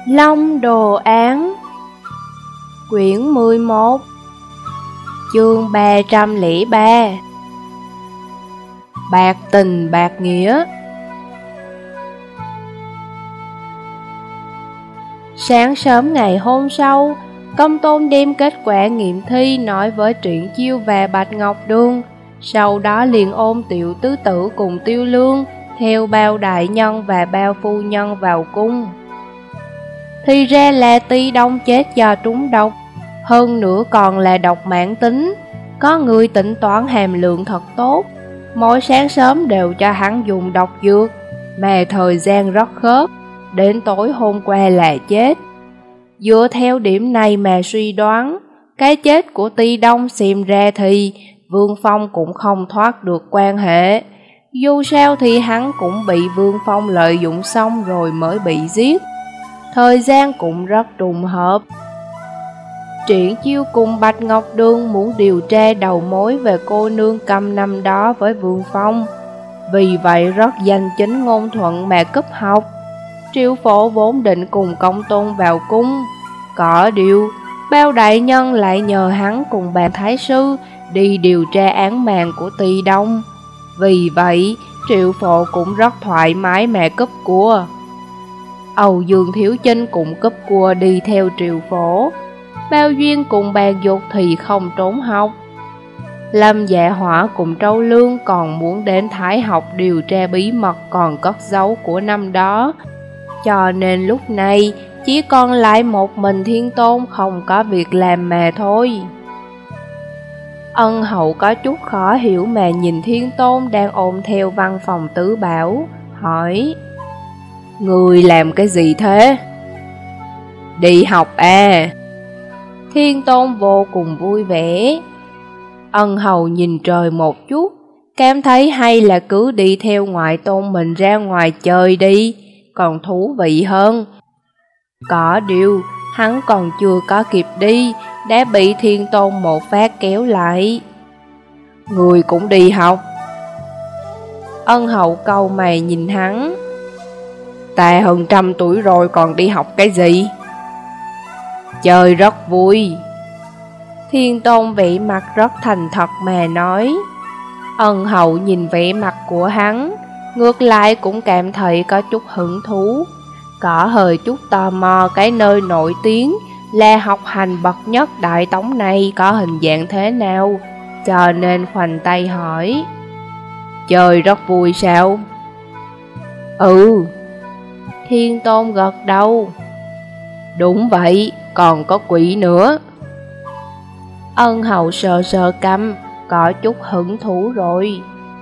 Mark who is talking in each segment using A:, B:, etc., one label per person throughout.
A: Long Đồ Án Quyển 11 Chương 303 Bạc tình bạc nghĩa. Sáng sớm ngày hôm sau, Công Tôn đem kết quả nghiệm thi nói với Triển Chiêu và Bạch Ngọc Đường. Sau đó liền ôm Tiểu Tứ Tử cùng Tiêu Lương theo bao đại nhân và bao phu nhân vào cung. Thì ra là Ti Đông chết do trúng độc, hơn nữa còn là độc mãn tính. Có người tính toán hàm lượng thật tốt, mỗi sáng sớm đều cho hắn dùng độc dược, mà thời gian rất khớp, đến tối hôm qua là chết. Dựa theo điểm này mà suy đoán, cái chết của Ti Đông xem ra thì Vương Phong cũng không thoát được quan hệ. Dù sao thì hắn cũng bị Vương Phong lợi dụng xong rồi mới bị giết. Thời gian cũng rất trùng hợp. Triển Chiêu cùng Bạch Ngọc Đường muốn điều tra đầu mối về cô nương Câm năm đó với Vương Phong, vì vậy rất danh chính ngôn thuận mà cúp học. Triệu Phổ vốn định cùng Công Tôn vào cung, có điều bao đại nhân lại nhờ hắn cùng bàn thái sư đi điều tra án mạng của Ti Đông. Vì vậy Triệu Phổ cũng rất thoải mái mà cúp cua. Âu Dương Thiếu Chinh cũng cúp cua đi theo Triệu Phổ. Bao Duyên cùng Bàn Dục thì không trốn học. Lâm Dạ Hỏa cùng Trâu Lương còn muốn đến Thái học điều tra bí mật còn cất giấu của năm đó, cho nên lúc này chỉ còn lại một mình Thiên Tôn không có việc làm mà thôi. Ân Hậu có chút khó hiểu mà nhìn Thiên Tôn đang ôm theo văn phòng tứ bảo, hỏi: Người làm cái gì thế? Đi học à? Thiên Tôn vô cùng vui vẻ. Ân Hầu nhìn trời một chút, cảm thấy hay là cứ đi theo ngoại tôn mình ra ngoài chơi đi, còn thú vị hơn. Có điều, hắn còn chưa có kịp đi, đã bị Thiên Tôn một phát kéo lại. Người cũng đi học? Ân Hậu cau mày nhìn hắn. Ta hơn 100 tuổi rồi còn đi học cái gì? Chơi rất vui. Thiên Tôn vẻ mặt rất thành thật mà nói. Ân Hậu nhìn vẻ mặt của hắn, ngược lại cũng cảm thấy có chút hứng thú, có hơi chút tò mò cái nơi nổi tiếng là học hành bậc nhất Đại Tống này có hình dạng thế nào, cho nên khoanh tay hỏi: Chơi rất vui sao? Ừ. Thiên Tôn gật đầu. Đúng vậy, còn có quỷ nữa. Ân Hậu sờ sờ cằm, có chút hứng thú rồi.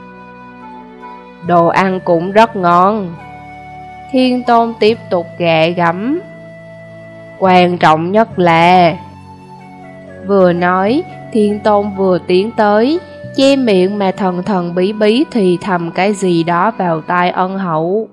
A: Đồ ăn cũng rất ngon. Thiên Tôn tiếp tục gạ gẫm. Quan trọng nhất là... Vừa nói, Thiên Tôn vừa tiến tới, che miệng mà thần thần bí bí thì thầm cái gì đó vào tai Ân Hậu.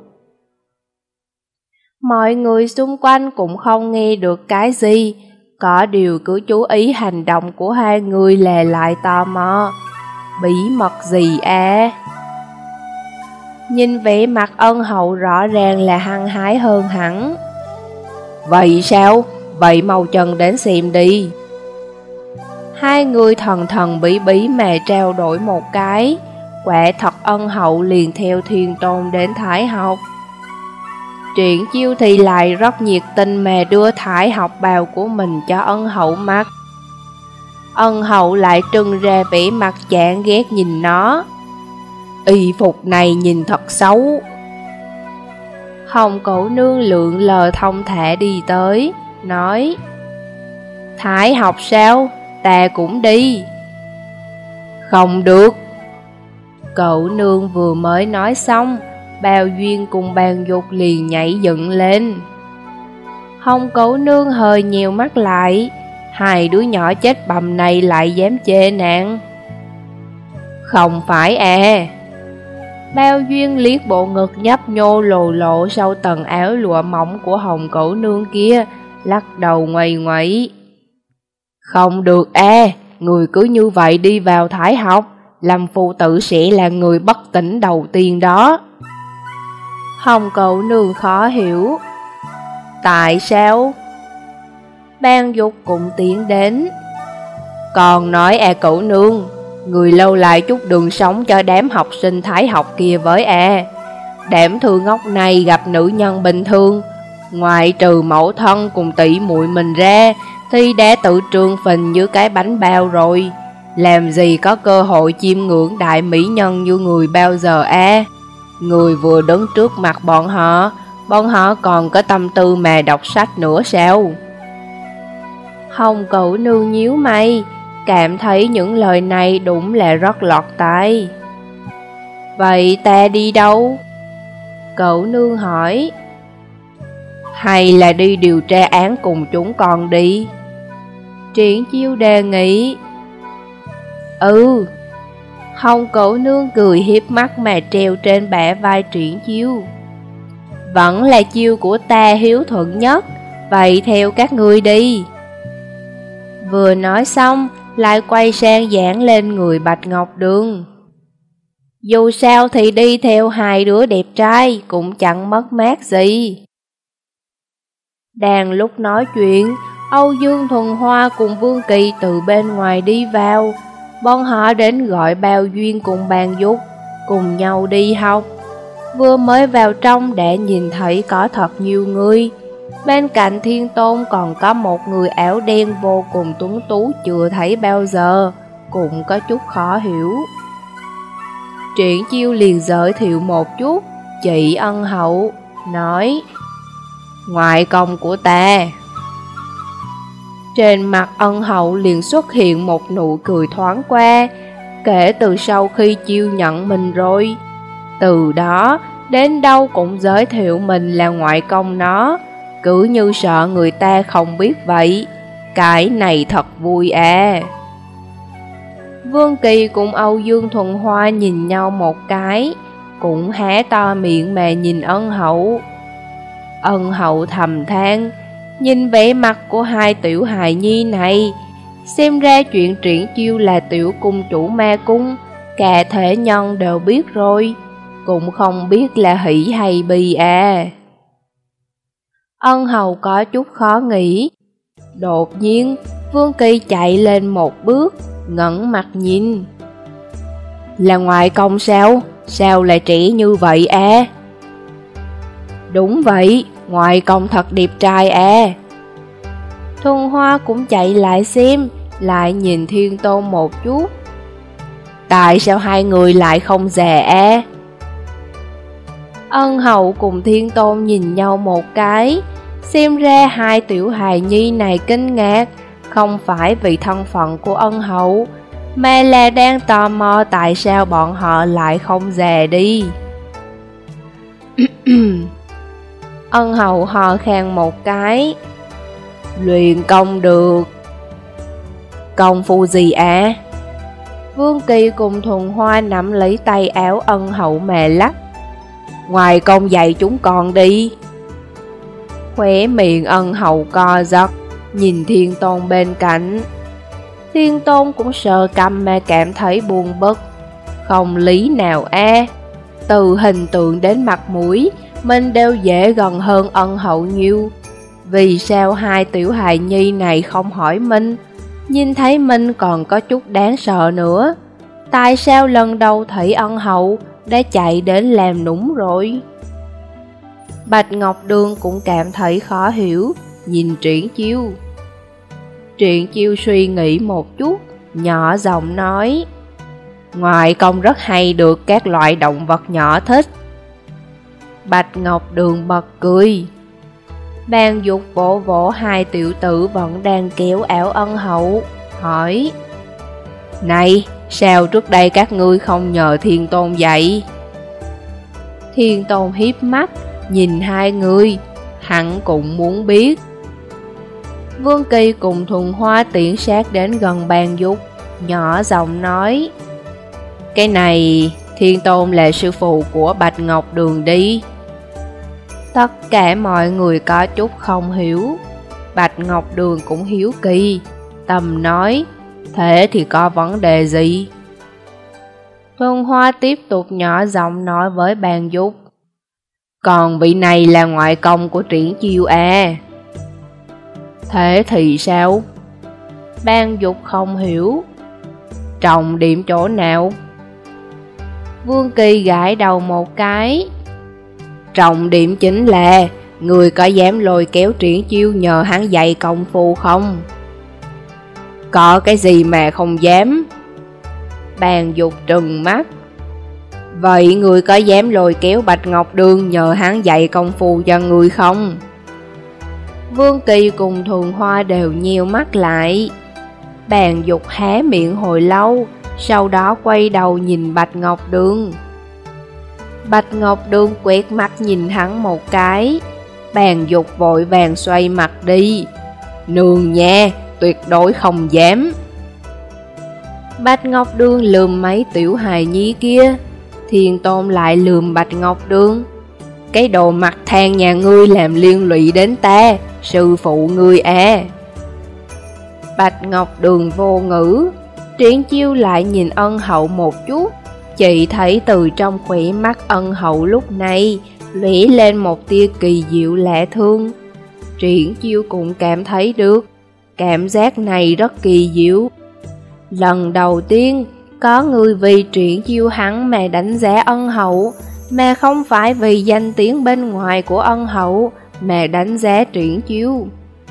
A: Mọi người xung quanh cũng không nghe được cái gì, có điều cứ chú ý hành động của hai người là lại tò mò. Bí mật gì à? Nhìn vẻ mặt Ân Hậu rõ ràng là hăng hái hơn hẳn. Vậy sao? Vậy mau chân đến xem đi. Hai người thần thần bí bí mà trao đổi một cái. Quả thật Ân Hậu liền theo Thiên Tôn đến Thái học. Triển Chiêu thì lại rất nhiệt tình mà đưa Thái học bào của mình cho Ân Hậu mặc. Ân Hậu lại trưng ra vẻ mặt chán ghét nhìn nó. Y phục này nhìn thật xấu. Hồng Cổ Nương lượn lờ thông thả đi tới, nói: Thái học sao? Ta cũng đi. Không được. Cậu nương vừa mới nói xong, Bao Duyên cùng Bàn Dục liền nhảy dựng lên. Hồng Cổ Nương hơi nheo mắt lại, hai đứa nhỏ chết bầm này lại dám chê nạn. Không phải à? Bao Duyên liếc bộ ngực nhấp nhô lồ lộ sau tầng áo lụa mỏng của Hồng Cổ Nương kia, lắc đầu ngoầy ngoẩy. Không được à, người cứ như vậy đi vào Thái học, Lâm Phu Tử sẽ là người bất tỉnh đầu tiên đó. Hồng Cổ Nương khó hiểu. Tại sao? Ban Dục cũng tiến đến. Còn nói cửu nương, người lâu lại chút đường sống cho đám học sinh thái học kia với Đám thư ngốc này gặp nữ nhân bình thường, ngoại trừ mẫu thân cùng tỷ muội mình ra, thì đã tự trương phình như cái bánh bao rồi. Làm gì có cơ hội chiêm ngưỡng đại mỹ nhân như người bao giờ Người vừa đứng trước mặt bọn họ còn có tâm tư mà đọc sách nữa sao? Hồng Cửu nương nhíu mày, cảm thấy những lời này đúng là rất lọt tai. Vậy ta đi đâu? Cửu nương hỏi. Hay là đi điều tra án cùng chúng con đi? Triển Chiêu đề nghị. Hồng Cửu nương cười hiếp mắt mà treo trên bả vai Triển Chiêu. Vẫn là chiêu của ta hiếu thuận nhất, vậy theo các ngươi đi. Vừa nói xong, lại quay sang giảng lên người Bạch Ngọc Đường. Dù sao thì đi theo hai đứa đẹp trai cũng chẳng mất mát gì. Đang lúc nói chuyện, Âu Dương Thuần Hoa cùng Vương Kỳ từ bên ngoài đi vào. Bọn họ đến gọi Bao Duyên cùng Ban Dục cùng nhau đi học. Vừa mới vào trong đã nhìn thấy có thật nhiều người. Bên cạnh Thiên Tôn còn có một người áo đen vô cùng tuấn tú chưa thấy bao giờ, cũng có chút khó hiểu. Triển Chiêu liền giới thiệu một chút, chị Ân Hậu, nói: ngoại công của ta. Trên mặt Ân Hậu liền xuất hiện một nụ cười thoáng qua. Kể từ sau khi Chiêu nhận mình rồi, từ đó đến đâu cũng giới thiệu mình là ngoại công nó, cứ như sợ người ta không biết vậy. Cái này thật vui Vương Kỳ cùng Âu Dương Thuần Hoa nhìn nhau một cái, cũng há to miệng mà nhìn Ân Hậu. Ân Hậu thầm than, nhìn vẻ mặt của hai tiểu hài nhi này, xem ra chuyện Triển Chiêu là tiểu cung chủ ma cung, cả thể nhân đều biết rồi, cũng không biết là hỷ hay bi Ân Hậu có chút khó nghĩ. Đột nhiên, Vương Kỳ chạy lên một bước, ngẩng mặt nhìn. Là ngoại công sao? Sao lại trẻ như vậy Đúng vậy, ngoại công thật đẹp trai Thuần Hoa cũng chạy lại xem, lại nhìn Thiên Tôn một chút. Tại sao hai người lại không già Ân Hậu cùng Thiên Tôn nhìn nhau một cái, xem ra hai tiểu hài nhi này kinh ngạc, không phải vì thân phận của Ân Hậu, mà là đang tò mò tại sao bọn họ lại không già đi. Ân Hậu hò khan một cái. Luyện công được. Công phu gì Vương Kỳ cùng Thuần Hoa nắm lấy tay áo Ân Hậu mà lắc. Ngoài công dạy chúng con đi. Khóe miệng Ân Hậu co giật, nhìn Thiên Tôn bên cạnh. Thiên Tôn cũng sờ cằm mà cảm thấy buồn bực. Không lý nào từ hình tượng đến mặt mũi, mình đều dễ gần hơn Ân Hậu nhiều. Vì sao hai tiểu hài nhi này không hỏi mình? Nhìn thấy mình còn có chút đáng sợ nữa. Tại sao lần đầu thấy Ân Hậu đã chạy đến làm nũng rồi? Bạch Ngọc Đường cũng cảm thấy khó hiểu, nhìn Triển Chiêu. Triển Chiêu suy nghĩ một chút, nhỏ giọng nói: ngoại công rất hay được các loại động vật nhỏ thích. Bạch Ngọc Đường bật cười. Ban Dục vỗ vỗ hai tiểu tử vẫn đang kéo áo Ân Hậu, hỏi: này, sao trước đây các ngươi không nhờ Thiên Tôn dạy? Thiên Tôn hiếp mắt, nhìn hai người, hắn cũng muốn biết. Vương Kỳ cùng Thuần Hoa tiễn sát đến gần Ban Dục, nhỏ giọng nói: cái này, Thiên Tôn là sư phụ của Bạch Ngọc Đường đi. Tất cả mọi người có chút không hiểu. Bạch Ngọc Đường cũng hiếu kỳ, tầm nói: thế thì có vấn đề gì? Thuần Hoa tiếp tục nhỏ giọng nói với Ban Dục: Còn vị này là ngoại công của Triển Chiêu à? Thế thì sao? Ban Dục không hiểu. Trọng điểm chỗ nào? Vương Kỳ gãi đầu một cái. Trọng điểm chính là người có dám lôi kéo Triển Chiêu nhờ hắn dạy công phu không? Có cái gì mà không dám? Ban Dục trừng mắt. Vậy người có dám lôi kéo Bạch Ngọc Đường nhờ hắn dạy công phu cho người không? Vương Kỳ cùng Thuần Hoa đều nheo mắt lại. Ban Dục há miệng hồi lâu, sau đó quay đầu nhìn Bạch Ngọc Đường. Bạch Ngọc Đường quét mắt nhìn hắn một cái. Ban Dục vội vàng xoay mặt đi. Nương nha, tuyệt đối không dám. Bạch Ngọc Đường lườm mấy tiểu hài nhi kia. Thiên Tôn lại lườm Bạch Ngọc Đường. Cái đồ mặt than nhà ngươi làm liên lụy đến ta, sư phụ ngươi à. Bạch Ngọc Đường vô ngữ. Triển Chiêu lại nhìn Ân Hậu một chút. Chị thấy từ trong khỏe mắt Ân Hậu lúc này lóe lên một tia kỳ diệu lạ thương. Triển Chiêu cũng cảm thấy được. Cảm giác này rất kỳ diệu. Lần đầu tiên có người vì Triển Chiêu hắn mà đánh giá Ân Hậu, mà không phải vì danh tiếng bên ngoài của Ân Hậu mà đánh giá Triển Chiêu.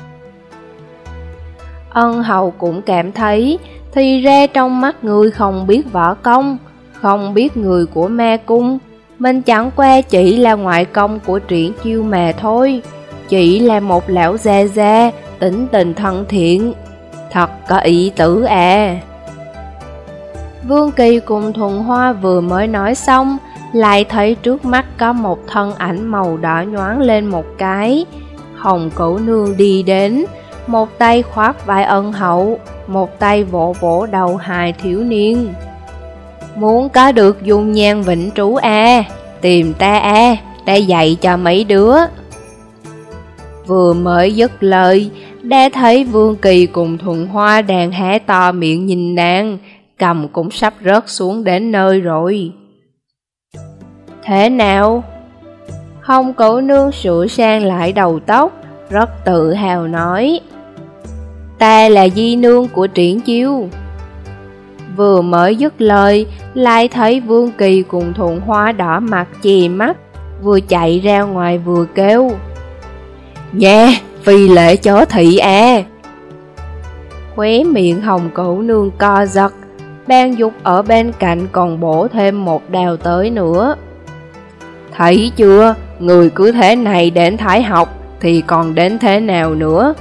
A: Ân Hậu cũng cảm thấy thì ra trong mắt người không biết võ công, không biết người của ma cung, mình chẳng qua chỉ là ngoại công của Triển Chiêu mà thôi, chỉ là một lão già già, tính tình thân thiện, thật có ý tứ à. Vương Kỳ cùng Thuần Hoa vừa mới nói xong, lại thấy trước mắt có một thân ảnh màu đỏ nhoáng lên một cái. Hồng Cửu Nương đi đến, một tay khoác vai Ân Hậu, một tay vỗ vỗ đầu hài thiếu niên. Muốn có được dung nhan vĩnh trú à, tìm ta à, ta dạy cho mấy đứa. Vừa mới dứt lời, đã thấy Vương Kỳ cùng Thuần Hoa đang há to miệng nhìn nàng, cầm cũng sắp rớt xuống đến nơi rồi. Thế nào? Hồng Cửu Nương sửa sang lại đầu tóc, rất tự hào nói. Ta là di nương của Triển Chiêu. Vừa mới dứt lời, lại thấy Vương Kỳ cùng Thuần Hoa đỏ mặt chì mắt, vừa chạy ra ngoài vừa kêu. Nha, phi lễ chó thị à. Khóe miệng Hồng Cửu Nương co giật, Ban Dục ở bên cạnh còn bổ thêm một đào tới nữa. Thấy chưa, người cứ thế này đến Thái học thì còn đến thế nào nữa?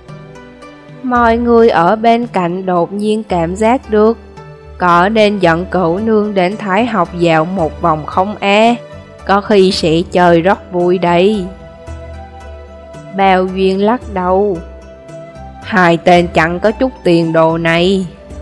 A: Mọi người ở bên cạnh đột nhiên cảm giác được, có nên dẫn Cửu Nương đến Thái học dạo một vòng không e? Có khi sẽ chơi rất vui đây. Bao Duyên lắc đầu. Hai tên chẳng có chút tiền đồ này.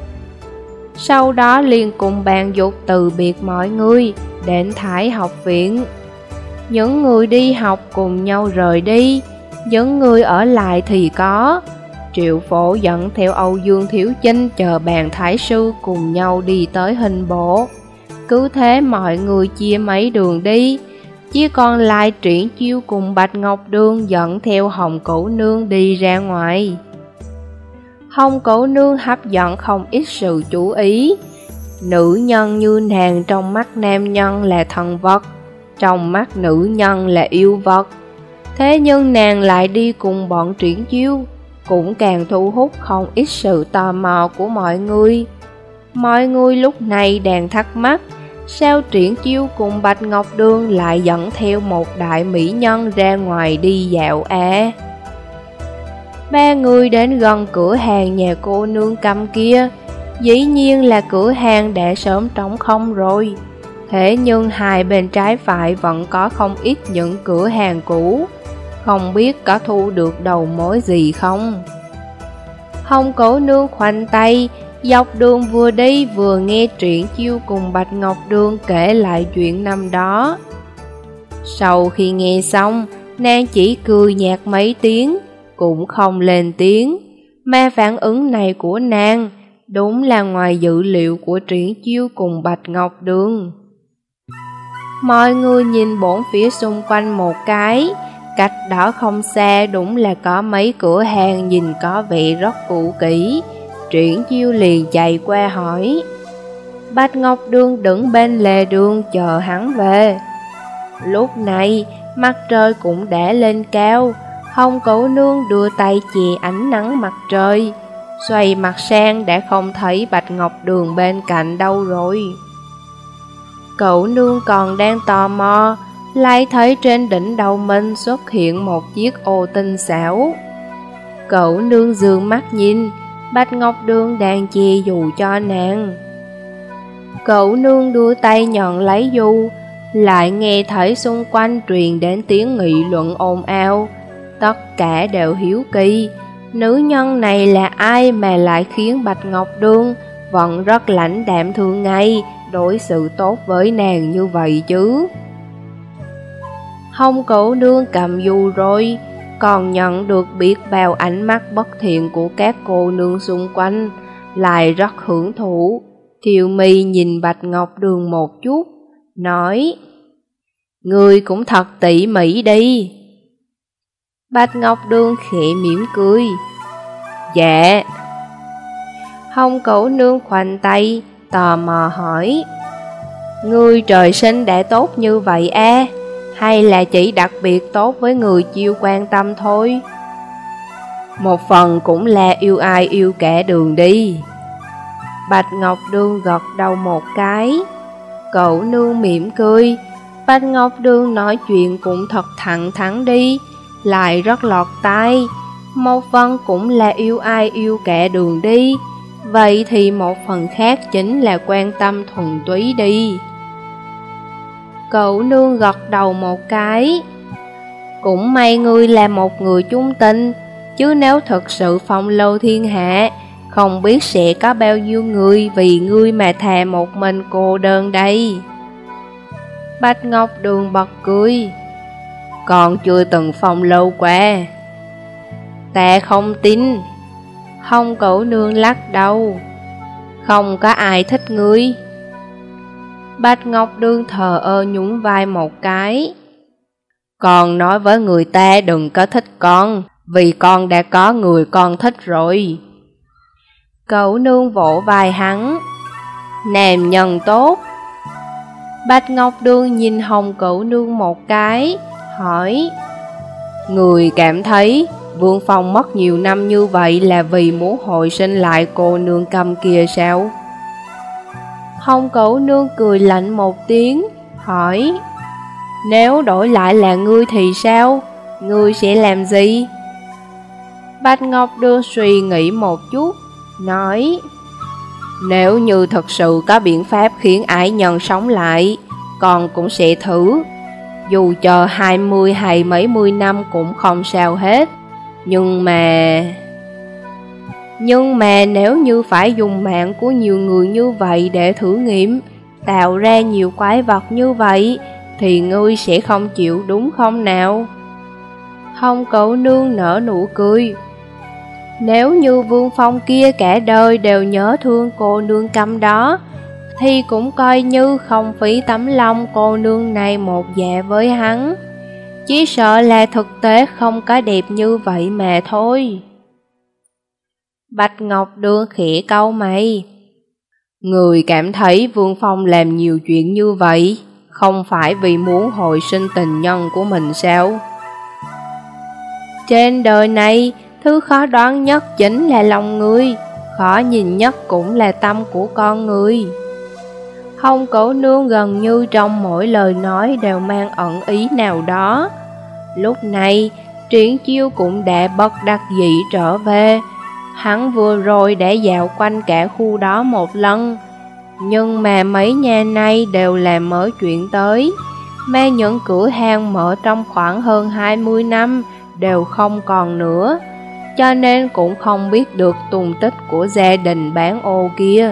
A: Sau đó liền cùng Ban Dục từ biệt mọi người, đến Thái học viện. Những người đi học cùng nhau rời đi, những người ở lại thì có. Triệu Phổ dẫn theo Âu Dương Thiếu Chinh chờ bàn thái sư cùng nhau đi tới Hình Bộ. Cứ thế mọi người chia mấy đường đi, chỉ còn lại Triển Chiêu cùng Bạch Ngọc Đường dẫn theo Hồng Cửu Nương đi ra ngoài. Hồng Cửu Nương hấp dẫn không ít sự chú ý. Nữ nhân như nàng trong mắt nam nhân là thần vật, trong mắt nữ nhân là yêu vật. Thế nhưng nàng lại đi cùng bọn Triển Chiêu, cũng càng thu hút không ít sự tò mò của mọi người. Mọi người lúc này đang thắc mắc, sao Triển Chiêu cùng Bạch Ngọc Đường lại dẫn theo một đại mỹ nhân ra ngoài đi dạo à? Ba người đến gần cửa hàng nhà cô nương Cầm kia, dĩ nhiên là cửa hàng đã sớm trống không rồi. Thế nhưng hai bên trái phải vẫn có không ít những cửa hàng cũ, không biết có thu được đầu mối gì không. Hồng Cửu Nương khoanh tay, dọc đường vừa đi vừa nghe Triển Chiêu cùng Bạch Ngọc Đường kể lại chuyện năm đó. Sau khi nghe xong, nàng chỉ cười nhạt mấy tiếng, cũng không lên tiếng, mà phản ứng này của nàng đúng là ngoài dự liệu của Triển Chiêu cùng Bạch Ngọc Đường. Mọi người nhìn bốn phía xung quanh một cái, cách đó không xa đúng là có mấy cửa hàng nhìn có vẻ rất cũ kỹ. Triển Chiêu liền chạy qua hỏi. Bạch Ngọc Đường đứng bên lề đường chờ hắn về. Lúc này mặt trời cũng đã lên cao. Hồng Cẩu Nương đưa tay chè ánh nắng mặt trời, xoay mặt sang đã không thấy Bạch Ngọc Đường bên cạnh đâu rồi. Cẩu Nương còn đang tò mò, lại thấy trên đỉnh đầu mình xuất hiện một chiếc ô tinh xảo. Cẩu Nương dương mắt nhìn, Bạch Ngọc Đường đang che dù cho nàng. Cẩu Nương đưa tay nhận lấy dù, lại nghe thấy xung quanh truyền đến tiếng nghị luận ồn ào. Tất cả đều hiếu kỳ, nữ nhân này là ai mà lại khiến Bạch Ngọc Đường vẫn rất lãnh đạm thường ngày đối xử tốt với nàng như vậy chứ. Hồng Cẩu Nương cầm dù rồi, còn nhận được biết bao ánh mắt bất thiện của các cô nương xung quanh, lại rất hưởng thụ. Thiều Mi nhìn Bạch Ngọc Đường một chút, nói: Ngươi cũng thật tỉ mỉ đi. Bạch Ngọc Đường khẽ mỉm cười. Dạ. Hồng Cẩu Nương khoanh tay, tò mò hỏi: Ngươi trời sinh đã tốt như vậy à? Hay là chỉ đặc biệt tốt với người chiêu quan tâm thôi? Một phần cũng là yêu ai yêu cả đường đi. Bạch Ngọc Đường gật đầu một cái. Cẩu Nương mỉm cười. Bạch Ngọc Đường nói chuyện cũng thật thẳng thắn đi, lại rất lọt tai. Một phần cũng là yêu ai yêu cả đường đi, vậy thì một phần khác chính là quan tâm thuần túy đi. Cẩu Nương gật đầu một cái. Cũng may ngươi là một người trung tình, chứ nếu thực sự phong lưu thiên hạ, không biết sẽ có bao nhiêu người vì ngươi mà thà một mình cô đơn đây. Bạch Ngọc Đường bật cười. Còn chưa từng phong lưu qua. Ta không tin. Hồng Cẩu Nương lắc đầu. Không có ai thích ngươi. Bạch Ngọc Đường thờ ơ nhún vai một cái. Con nói với người ta đừng có thích con, vì con đã có người con thích rồi. Cẩu Nương vỗ vai hắn. Nam nhân tốt. Bạch Ngọc Đường nhìn Hồng Cẩu Nương một cái, hỏi: Người cảm thấy Vương Phong mất nhiều năm như vậy là vì muốn hồi sinh lại cô nương cầm kia sao? Hồng Cẩu Nương cười lạnh một tiếng, hỏi: Nếu đổi lại là ngươi thì sao? Ngươi sẽ làm gì? Bạch Ngọc Đường suy nghĩ một chút, nói: Nếu như thật sự có biện pháp khiến ái nhân sống lại, con cũng sẽ thử. Dù chờ 20 hay mấy mươi năm cũng không sao hết. Nhưng mà nếu như phải dùng mạng của nhiều người như vậy để thử nghiệm, tạo ra nhiều quái vật như vậy, thì ngươi sẽ không chịu đúng không nào? Hồng Cẩu Nương nở nụ cười. Nếu như Vương Phong kia cả đời đều nhớ thương cô nương câm đó, thì cũng coi như không phí tấm lòng cô nương này một dạ với hắn. Chỉ sợ là thực tế không có đẹp như vậy mà thôi. Bạch Ngọc Đường khẽ cau mày. Người cảm thấy Vương Phong làm nhiều chuyện như vậy, không phải vì muốn hồi sinh tình nhân của mình sao? Trên đời này, thứ khó đoán nhất chính là lòng người, khó nhìn nhất cũng là tâm của con người. Hồng Cẩu Nương gần như trong mỗi lời nói đều mang ẩn ý nào đó. Lúc này, Triển Chiêu cũng đã bất đắc dĩ trở về. Hắn vừa rồi đã dạo quanh cả khu đó một lần, nhưng mà mấy nhà này đều là mới chuyện tới, mà những cửa hàng mở trong khoảng hơn 20 năm đều không còn nữa, cho nên cũng không biết được tung tích của gia đình bán ô kia.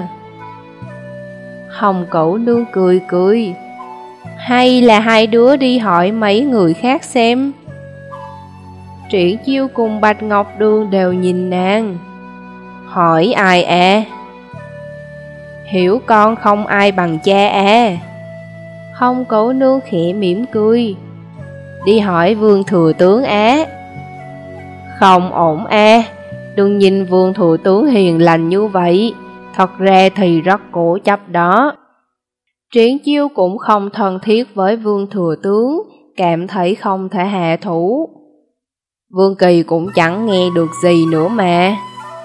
A: Hồng Cẩu Nương cười cười. Hay là hai đứa đi hỏi mấy người khác xem. Triển Chiêu cùng Bạch Ngọc Đường đều nhìn nàng. Hỏi ai à? Hiểu con không ai bằng cha à? Hồng Cẩu Nương khẽ mỉm cười. Đi hỏi Vương thừa tướng á. Không ổn a, đừng nhìn Vương thừa tướng hiền lành như vậy, thật ra thì rất cố chấp đó. Triển Chiêu cũng không thân thiết với Vương thừa tướng, cảm thấy không thể hạ thủ. Vương Kỳ cũng chẳng nghe được gì nữa mà.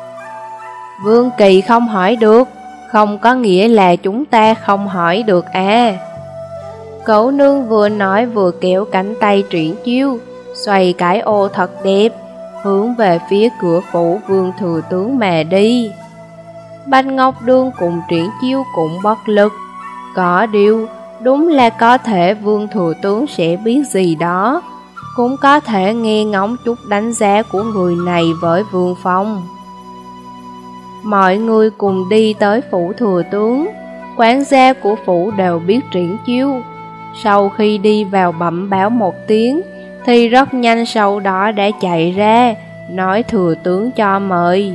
A: Vương Kỳ không hỏi được, không có nghĩa là chúng ta không hỏi được à. Cẩu Nương vừa nói vừa kéo cánh tay Triển Chiêu, xoay cái ô thật đẹp, hướng về phía cửa phủ Vương thừa tướng mà đi. Bạch Ngọc Đường cùng Triển Chiêu cũng bất lực. Có điều, đúng là có thể Vương thừa tướng sẽ biết gì đó, cũng có thể nghe ngóng chút đánh giá của người này với Vương Phong. Mọi người cùng đi tới phủ thừa tướng, quản gia của phủ đều biết Triển Chiêu. Sau khi đi vào bẩm báo một tiếng, thì rất nhanh sau đó đã chạy ra, nói thừa tướng cho mời.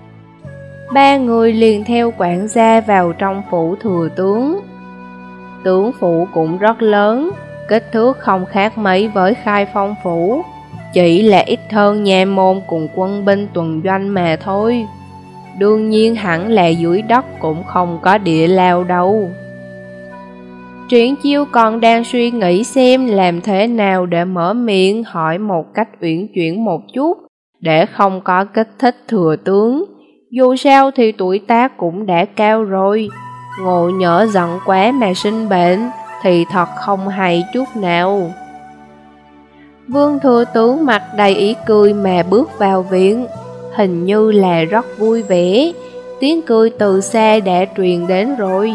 A: Ba người liền theo quản gia vào trong phủ thừa tướng. Tướng phủ cũng rất lớn, kích thước không khác mấy với Khai Phong phủ, chỉ là ít hơn nha môn cùng quân binh tuần doanh mà thôi. Đương nhiên hẳn là dưới đất cũng không có địa lao đâu. Triển Chiêu còn đang suy nghĩ xem làm thế nào để mở miệng hỏi một cách uyển chuyển một chút, để không có kích thích thừa tướng. Dù sao thì tuổi tác cũng đã cao rồi, ngộ nhỡ giận quá mà sinh bệnh thì thật không hay chút nào. Vương thừa tướng mặt đầy ý cười mà bước vào viện, hình như là rất vui vẻ, tiếng cười từ xa đã truyền đến rồi.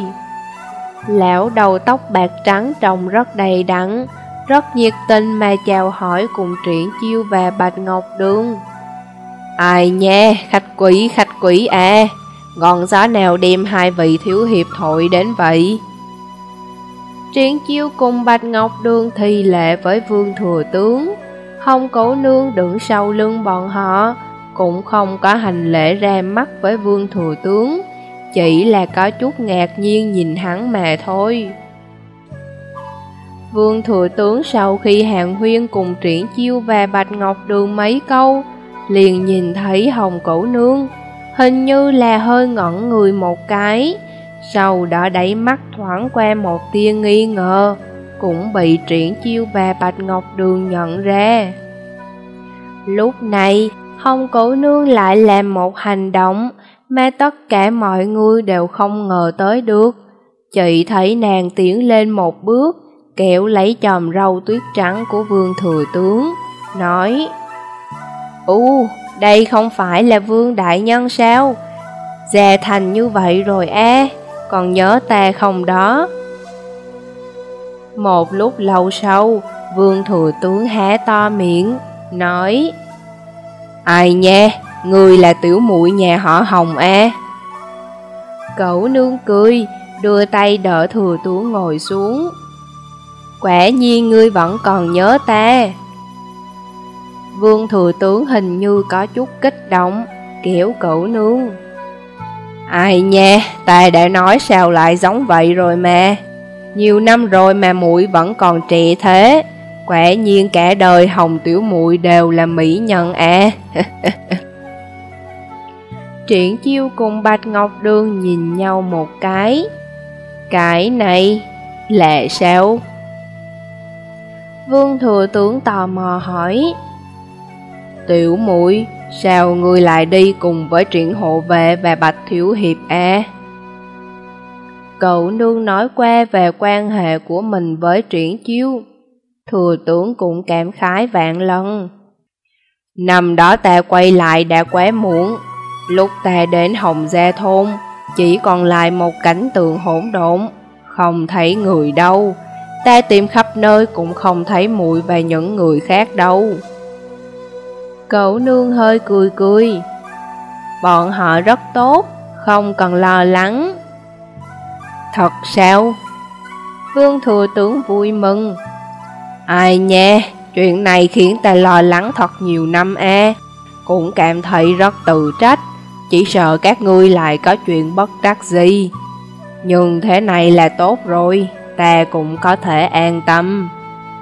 A: Lão đầu tóc bạc trắng trông rất đầy đặn, rất nhiệt tình mà chào hỏi cùng Triển Chiêu và Bạch Ngọc Đường. Ai nha, khách quý à, ngọn gió nào đem hai vị thiếu hiệp thổi đến vậy? Triển Chiêu cùng Bạch Ngọc Đường thi lễ với Vương thừa tướng. Hồng Cẩu Nương đứng sau lưng bọn họ, cũng không có hành lễ ra mắt với Vương thừa tướng, chỉ là có chút ngạc nhiên nhìn hắn mà thôi. Vương thừa tướng sau khi hàn huyên cùng Triển Chiêu và Bạch Ngọc Đường mấy câu, liền nhìn thấy Hồng Cẩu Nương, hình như là hơi ngẩn người một cái, sau đó đáy mắt thoáng qua một tia nghi ngờ, cũng bị Triển Chiêu và Bạch Ngọc Đường nhận ra. Lúc này, Hồng Cẩu Nương lại làm một hành động mà tất cả mọi người đều không ngờ tới được. Chị thấy nàng tiến lên một bước, kéo lấy chòm râu tuyết trắng của Vương thừa tướng, nói: đây không phải là Vương đại nhân sao? Già thành như vậy rồi á, còn nhớ ta không đó? Một lúc lâu sau, Vương thừa tướng há to miệng, nói: Ai nha, người là tiểu muội nhà họ Hồng à? Cẩu Nương cười, đưa tay đỡ thừa tướng ngồi xuống. Quả nhiên ngươi vẫn còn nhớ ta. Vương thừa tướng hình như có chút kích động, kéo Cẩu Nương. Ai nha, ta đã nói sao lại giống vậy rồi mà. Nhiều năm rồi mà muội vẫn còn trẻ thế. Quả nhiên cả đời Hồng tiểu muội đều là mỹ nhân à. Triển Chiêu cùng Bạch Ngọc Đường nhìn nhau một cái. Cái này là sao? Vương thừa tướng tò mò hỏi. Tiểu muội, sao ngươi lại đi cùng với Triển hộ vệ và Bạch thiếu hiệp à? Cậu nương nói qua về quan hệ của mình với Triển Chiêu. Thừa tướng cũng cảm khái vạn lần. Năm đó ta quay lại đã quá muộn. Lúc ta đến Hồng Gia Thôn, chỉ còn lại một cảnh tượng hỗn độn, không thấy người đâu. Ta tìm khắp nơi cũng không thấy muội và những người khác đâu. Cậu nương hơi cười cười. Bọn họ rất tốt, không cần lo lắng. Thật sao? Vương thừa tướng vui mừng. Ai nha, chuyện này khiến ta lo lắng thật nhiều năm à. Cũng cảm thấy rất tự trách, chỉ sợ các ngươi lại có chuyện bất đắc gì. Nhưng thế này là tốt rồi, ta cũng có thể an tâm.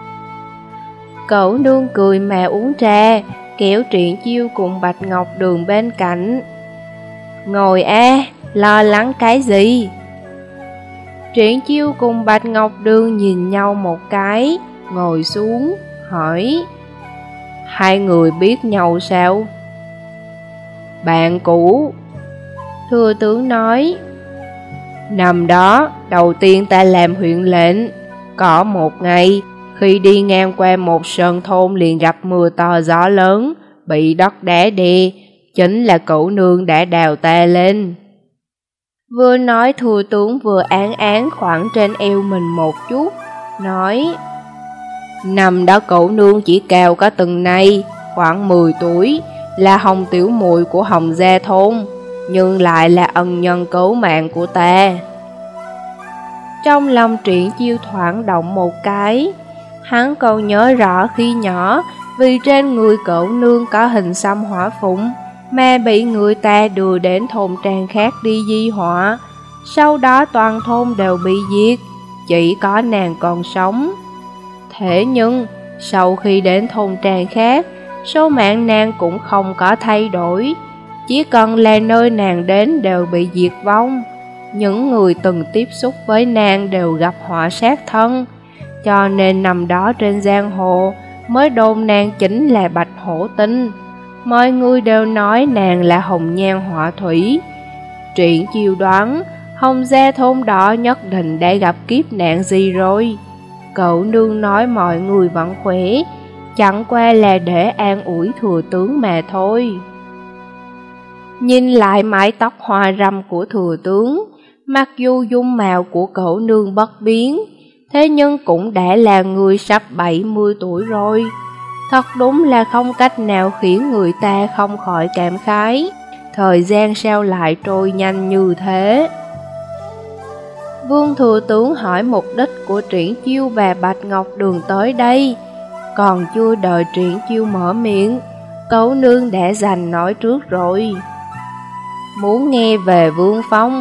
A: Cẩu nương cười mà uống trà, kéo Triển Chiêu cùng Bạch Ngọc Đường bên cạnh. Ngồi lo lắng cái gì? Triển Chiêu cùng Bạch Ngọc Đường nhìn nhau một cái, ngồi xuống, hỏi. Hai người biết nhau sao? Bạn cũ. Thừa tướng nói. Năm đó, đầu tiên ta làm huyện lệnh, có một ngày, khi đi ngang qua một sơn thôn liền gặp mưa to gió lớn, bị đất đá đè, chính là cẩu nương đã đào ta lên. Vừa nói thừa tướng vừa án khoảng trên eo mình một chút, nói. Năm đó cẩu nương chỉ cao có từng này, khoảng 10 tuổi, là Hồng tiểu muội của Hồng gia thôn, nhưng lại là ân nhân cứu mạng của ta. Trong lòng Triển Chiêu thoáng động một cái, hắn còn nhớ rõ khi nhỏ, vì trên người cẩu nương có hình xăm hỏa phụng, mà bị người ta đưa đến thôn trang khác đi di họa. Sau đó toàn thôn đều bị giết, chỉ có nàng còn sống. Thế nhưng, sau khi đến thôn trang khác, số mạng nàng cũng không có thay đổi, chỉ cần là nơi nàng đến đều bị diệt vong. Những người từng tiếp xúc với nàng đều gặp họa sát thân, cho nên năm đó trên giang hồ mới đồn nàng chính là Bạch Hổ Tinh. Mọi người đều nói nàng là hồng nhan họa thủy. Triển Chiêu đoán Hồng gia thôn đó nhất định đã gặp kiếp nạn gì rồi. Cậu nương nói mọi người vẫn khỏe, chẳng qua là để an ủi thừa tướng mà thôi. Nhìn lại mái tóc hoa râm của thừa tướng, mặc dù dung mạo của cậu nương bất biến, thế nhưng cũng đã là người sắp 70 tuổi rồi. Thật đúng là không cách nào khiến người ta không khỏi cảm khái, thời gian sao lại trôi nhanh như thế. Vương thừa tướng hỏi mục đích của Triển Chiêu và Bạch Ngọc Đường tới đây. Còn chưa đợi Triển Chiêu mở miệng, cậu nương đã giành nói trước rồi. Muốn nghe về Vương Phong.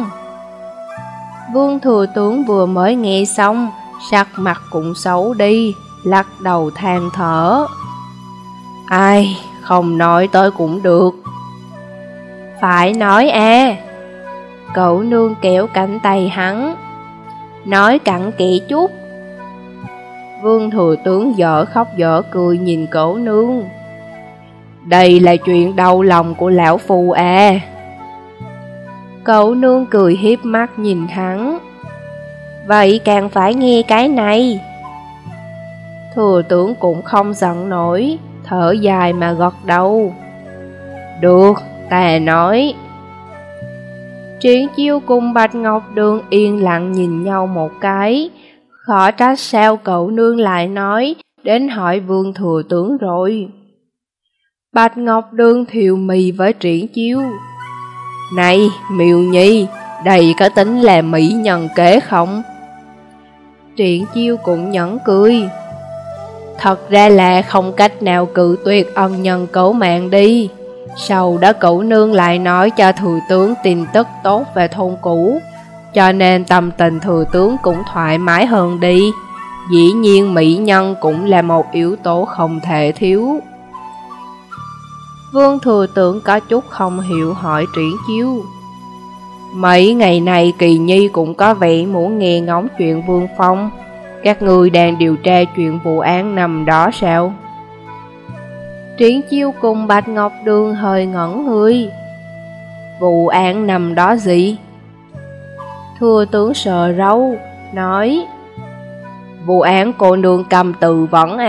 A: Vương thừa tướng vừa mới nghe xong, sắc mặt cũng xấu đi, lắc đầu than thở. Ai, không nói tới cũng được. Phải nói Cậu nương kéo cánh tay hắn. Nói cặn kẽ chút. Vương thừa tướng dở khóc dở cười nhìn cậu nương. Đây là chuyện đau lòng của lão phù Cậu nương cười hiếp mắt nhìn hắn. Vậy càng phải nghe cái này. Thừa tướng cũng không giận nổi, thở dài mà gật đầu. Được, ta nói. Triển Chiêu cùng Bạch Ngọc Đường yên lặng nhìn nhau một cái. Khó trách sao cậu nương lại nói đến hỏi Vương thừa tướng rồi. Bạch Ngọc Đường thiều mì với Triển Chiêu. Này, Miêu Nhi, đây có tính là mỹ nhân kế không? Triển Chiêu cũng nhẫn cười. Thật ra là không cách nào cự tuyệt ân nhân cứu mạng đi. Sau đó cậu nương lại nói cho thừa tướng tin tức tốt về thôn cũ, cho nên tâm tình thừa tướng cũng thoải mái hơn đi. Dĩ nhiên mỹ nhân cũng là một yếu tố không thể thiếu. Vương thừa tướng có chút không hiểu hỏi Triển Chiêu. Mấy ngày này Kỳ Nhi cũng có vẻ muốn nghe ngóng chuyện Vương Phong. Các người đang điều tra chuyện vụ án năm đó sao? Triển Chiêu cùng Bạch Ngọc Đường hơi ngẩn người. Vụ án năm đó gì? Thừa tướng sờ râu, nói. Vụ án cô nương cầm tự vẫn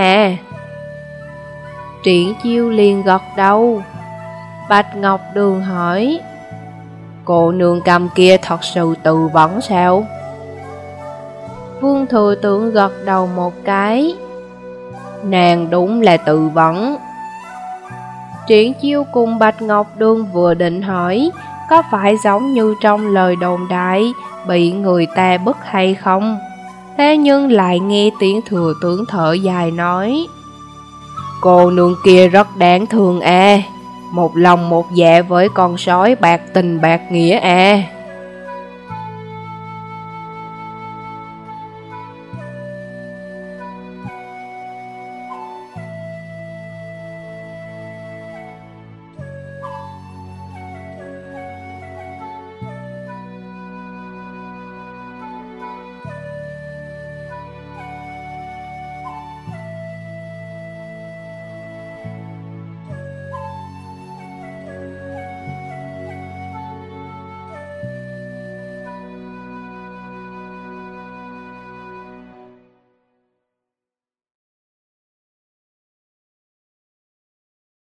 A: Triển Chiêu liền gật đầu. Bạch Ngọc Đường hỏi. Cô nương cầm kia thật sự tự vẫn sao? Vương thừa tướng gật đầu một cái. Nàng đúng là tự vẫn. Triển Chiêu cùng Bạch Ngọc Đường vừa định hỏi có phải giống như trong lời đồn đại bị người ta bức hay không, thế nhưng lại nghe tiếng thừa tướng thở dài nói. Cô nương kia rất đáng thương một lòng một dạ với con sói bạc tình bạc nghĩa